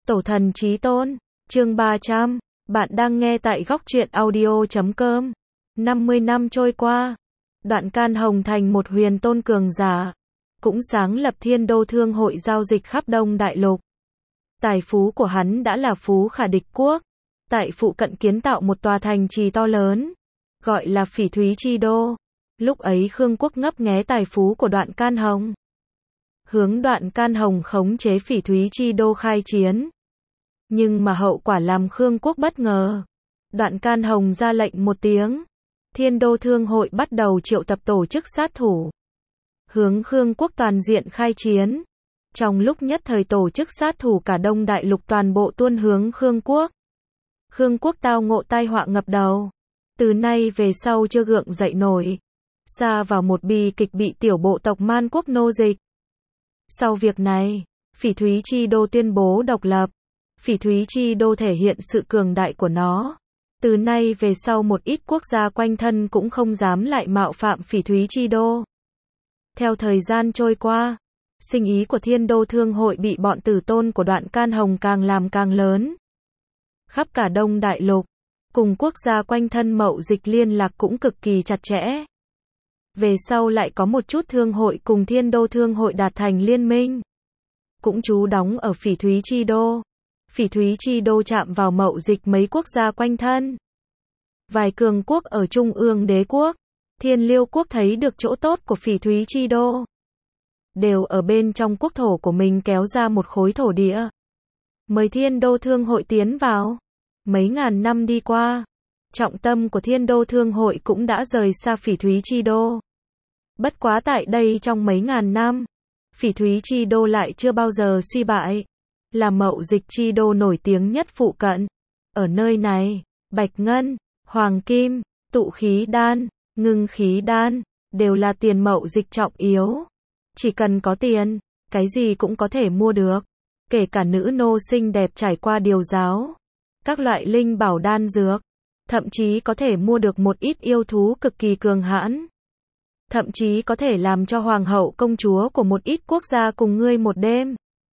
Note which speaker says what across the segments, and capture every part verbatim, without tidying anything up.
Speaker 1: Tổ thần chí tôn, chương ba trăm, bạn đang nghe tại góc truyện audio chấm com. năm mươi năm trôi qua, Đoạn Can Hồng thành một huyền tôn cường giả, cũng sáng lập Thiên Đô Thương hội giao dịch khắp Đông Đại Lục. Tài phú của hắn đã là phú khả địch quốc, tại phụ cận kiến tạo một tòa thành trì to lớn, gọi là Phỉ Thúy Chi Đô. Lúc ấy Khương quốc ngấp nghé tài phú của Đoạn Can Hồng, hướng Đoạn Can Hồng khống chế Phỉ Thúy Chi Đô khai chiến. Nhưng mà hậu quả làm Khương quốc bất ngờ. Đoạn Can Hồng ra lệnh một tiếng, Thiên Đô Thương hội bắt đầu triệu tập tổ chức sát thủ, hướng Khương quốc toàn diện khai chiến. Trong lúc nhất thời tổ chức sát thủ cả Đông Đại Lục toàn bộ tuôn hướng Khương quốc. Khương quốc tao ngộ tai họa ngập đầu, từ nay về sau chưa gượng dậy nổi, sa vào một bi kịch bị tiểu bộ tộc Man quốc nô dịch. Sau việc này, Phỉ Thúy Chi Đô tuyên bố độc lập. Phỉ Thúy Chi Đô thể hiện sự cường đại của nó. Từ nay về sau một ít quốc gia quanh thân cũng không dám lại mạo phạm Phỉ Thúy Chi Đô. Theo thời gian trôi qua, sinh ý của Thiên Đô Thương hội bị bọn tử tôn của Đoạn Can Hồng càng làm càng lớn. Khắp cả Đông Đại Lục, cùng quốc gia quanh thân mậu dịch liên lạc cũng cực kỳ chặt chẽ. Về sau lại có một chút thương hội cùng Thiên Đô Thương hội đạt thành liên minh, cũng trú đóng ở Phỉ Thúy Chi Đô. Phỉ Thúy Chi Đô chạm vào mậu dịch mấy quốc gia quanh thân. Vài cường quốc ở Trung ương Đế quốc, Thiên Liêu quốc thấy được chỗ tốt của Phỉ Thúy Chi Đô, đều ở bên trong quốc thổ của mình kéo ra một khối thổ địa, mời Thiên Đô Thương hội tiến vào. Mấy ngàn năm đi qua, trọng tâm của Thiên Đô Thương hội cũng đã rời xa Phỉ Thúy Chi Đô. Bất quá tại đây trong mấy ngàn năm, Phỉ Thúy Chi Đô lại chưa bao giờ suy bại, là mậu dịch chi đô nổi tiếng nhất phụ cận. Ở nơi này, bạch ngân, hoàng kim, tụ khí đan, ngưng khí đan, đều là tiền mậu dịch trọng yếu. Chỉ cần có tiền, cái gì cũng có thể mua được. Kể cả nữ nô xinh đẹp trải qua điều giáo, các loại linh bảo đan dược, thậm chí có thể mua được một ít yêu thú cực kỳ cường hãn. Thậm chí có thể làm cho hoàng hậu công chúa của một ít quốc gia cùng ngươi một đêm.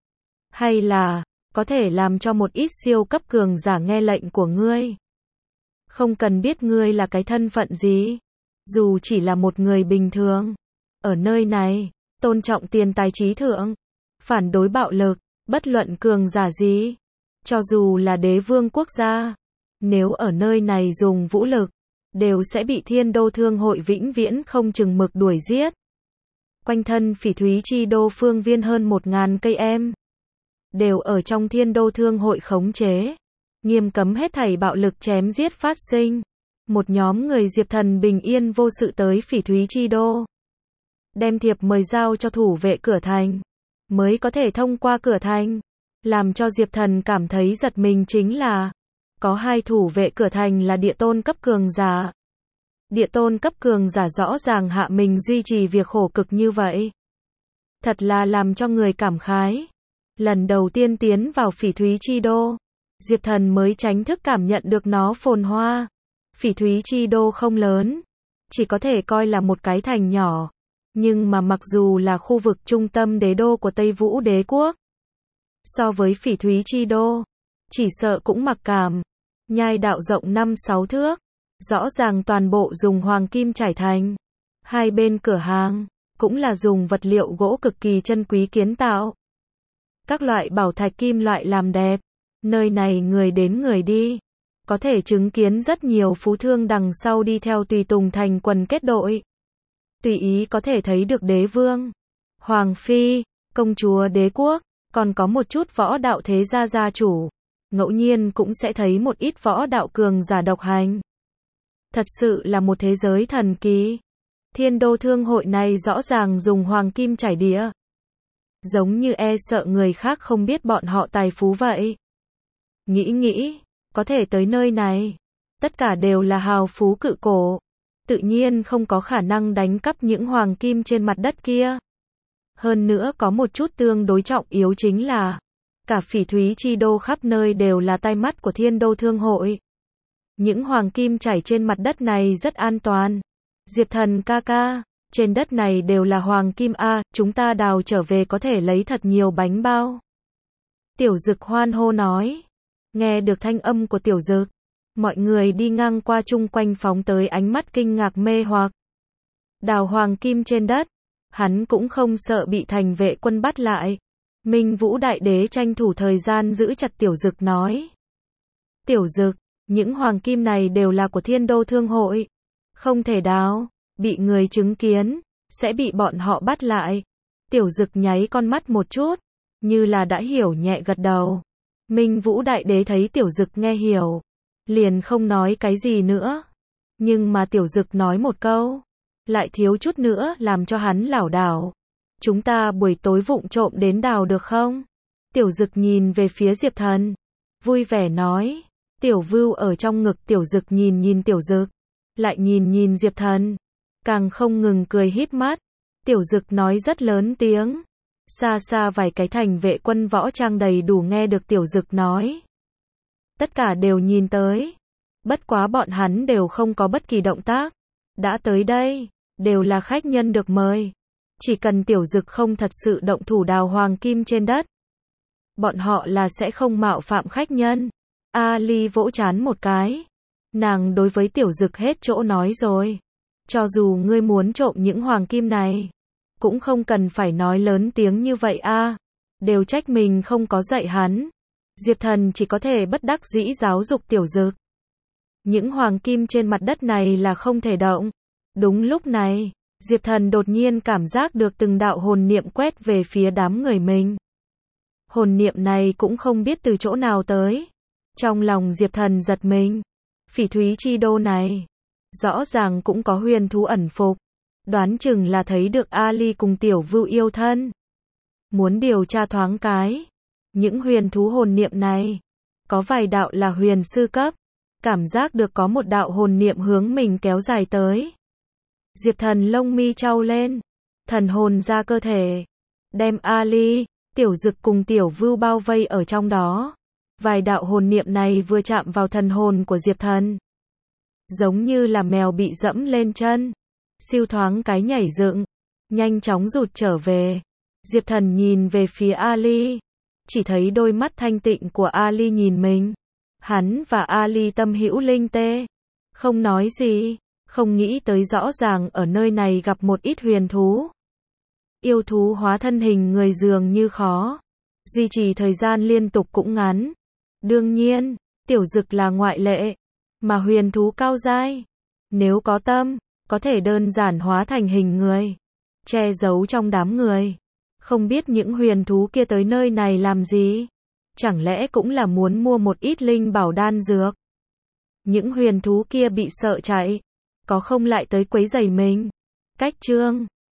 Speaker 1: Hay là, có thể làm cho một ít siêu cấp cường giả nghe lệnh của ngươi. Không cần biết ngươi là cái thân phận gì, dù chỉ là một người bình thường. Ở nơi này, tôn trọng tiền tài trí thượng, phản đối bạo lực, bất luận cường giả gì, cho dù là đế vương quốc gia, nếu ở nơi này dùng vũ lực, đều sẽ bị Thiên Đô Thương hội vĩnh viễn không chừng mực đuổi giết. Quanh thân Phỉ Thúy Chi Đô phương viên hơn một ngàn cây em, đều ở trong Thiên Đô Thương hội khống chế, nghiêm cấm hết thảy bạo lực chém giết phát sinh. Một nhóm người Diệp Thần bình yên vô sự tới Phỉ Thúy Chi Đô, đem thiệp mời giao cho thủ vệ cửa thành, mới có thể thông qua cửa thành. Làm cho Diệp Thần cảm thấy giật mình chính là, có hai thủ vệ cửa thành là địa tôn cấp cường giả. Địa tôn cấp cường giả rõ ràng hạ mình duy trì việc khổ cực như vậy, thật là làm cho người cảm khái. Lần đầu tiên tiến vào Phỉ Thúy Chi Đô, Diệp Thần mới chính thức cảm nhận được nó phồn hoa. Phỉ Thúy Chi Đô không lớn, chỉ có thể coi là một cái thành nhỏ, nhưng mà mặc dù là khu vực trung tâm đế đô của Tây Vũ Đế quốc, so với Phỉ Thúy Chi Đô, chỉ sợ cũng mặc cảm. Nhai đạo rộng năm sáu thước, rõ ràng toàn bộ dùng hoàng kim trải thành. Hai bên cửa hàng, cũng là dùng vật liệu gỗ cực kỳ chân quý kiến tạo. Các loại bảo thạch kim loại làm đẹp. Nơi này người đến người đi, có thể chứng kiến rất nhiều phú thương đằng sau đi theo tùy tùng thành quần kết đội. Tùy ý có thể thấy được đế vương, hoàng phi, công chúa đế quốc, còn có một chút võ đạo thế gia gia chủ. Ngẫu nhiên cũng sẽ thấy một ít võ đạo cường giả độc hành. Thật sự là một thế giới thần kỳ. Thiên Đô Thương hội này rõ ràng dùng hoàng kim trải địa, giống như e sợ người khác không biết bọn họ tài phú vậy. Nghĩ nghĩ, có thể tới nơi này, tất cả đều là hào phú cự cổ, tự nhiên không có khả năng đánh cắp những hoàng kim trên mặt đất kia. Hơn nữa có một chút tương đối trọng yếu chính là, cả Phỉ Thúy Chi Đô khắp nơi đều là tai mắt của Thiên Đô Thương hội. Những hoàng kim chảy trên mặt đất này rất an toàn. Diệp Thần ca ca, trên đất này đều là hoàng kim a, chúng ta đào trở về có thể lấy thật nhiều bánh bao. Tiểu Dực hoan hô nói. Nghe được thanh âm của Tiểu Dực, mọi người đi ngang qua chung quanh phóng tới ánh mắt kinh ngạc mê hoặc. Đào hoàng kim trên đất, hắn cũng không sợ bị thành vệ quân bắt lại. Minh Vũ Đại Đế tranh thủ thời gian giữ chặt Tiểu Dực nói. Tiểu Dực, những hoàng kim này đều là của Thiên Đô Thương Hội. Không thể đào, bị người chứng kiến, sẽ bị bọn họ bắt lại. Tiểu Dực nháy con mắt một chút, như là đã hiểu nhẹ gật đầu. Minh Vũ Đại Đế thấy Tiểu Dực nghe hiểu, liền không nói cái gì nữa. Nhưng mà Tiểu Dực nói một câu, lại thiếu chút nữa làm cho hắn lảo đảo. Chúng ta buổi tối vụng trộm đến đào được không? Tiểu Dực nhìn về phía Diệp Thần, vui vẻ nói. Tiểu Vưu ở trong ngực Tiểu Dực nhìn nhìn Tiểu Dực, lại nhìn nhìn Diệp Thần, càng không ngừng cười híp mắt. Tiểu Dực nói rất lớn tiếng. Xa xa vài cái thành vệ quân võ trang đầy đủ nghe được Tiểu Dực nói. Tất cả đều nhìn tới. Bất quá bọn hắn đều không có bất kỳ động tác. Đã tới đây, đều là khách nhân được mời. Chỉ cần Tiểu Dực không thật sự động thủ đào hoàng kim trên đất, bọn họ là sẽ không mạo phạm khách nhân. Ali vỗ trán một cái. Nàng đối với Tiểu Dực hết chỗ nói rồi. Cho dù ngươi muốn trộm những hoàng kim này, cũng không cần phải nói lớn tiếng như vậy a. Đều trách mình không có dạy hắn. Diệp Thần chỉ có thể bất đắc dĩ giáo dục Tiểu Dực. Những hoàng kim trên mặt đất này là không thể động. Đúng lúc này, Diệp Thần đột nhiên cảm giác được từng đạo hồn niệm quét về phía đám người mình. Hồn niệm này cũng không biết từ chỗ nào tới. Trong lòng Diệp Thần giật mình. Phỉ Thúy Chi Đô này, rõ ràng cũng có huyền thú ẩn phục. Đoán chừng là thấy được Ali cùng Tiểu Vưu yêu thân. Muốn điều tra thoáng cái. Những huyền thú hồn niệm này, có vài đạo là huyền sư cấp. Cảm giác được có một đạo hồn niệm hướng mình kéo dài tới. Diệp Thần lông mi chau lên. Thần hồn ra cơ thể. Đem Ali, Tiểu Dực cùng Tiểu Vưu bao vây ở trong đó. Vài đạo hồn niệm này vừa chạm vào thần hồn của Diệp Thần, giống như là mèo bị dẫm lên chân. Siêu thoáng cái nhảy dựng, nhanh chóng rụt trở về. Diệp Thần nhìn về phía Ali, chỉ thấy đôi mắt thanh tịnh của Ali nhìn mình. Hắn và Ali tâm hữu linh tê, không nói gì, không nghĩ tới rõ ràng ở nơi này gặp một ít huyền thú. Yêu thú hóa thân hình người dường như khó, duy trì thời gian liên tục cũng ngắn. Đương nhiên, Tiểu Dực là ngoại lệ, mà huyền thú cao giai, nếu có tâm, có thể đơn giản hóa thành hình người, che giấu trong đám người. Không biết những huyền thú kia tới nơi này làm gì? Chẳng lẽ cũng là muốn mua một ít linh bảo đan dược? Những huyền thú kia bị sợ chạy, có không lại tới quấy rầy mình. Cách chương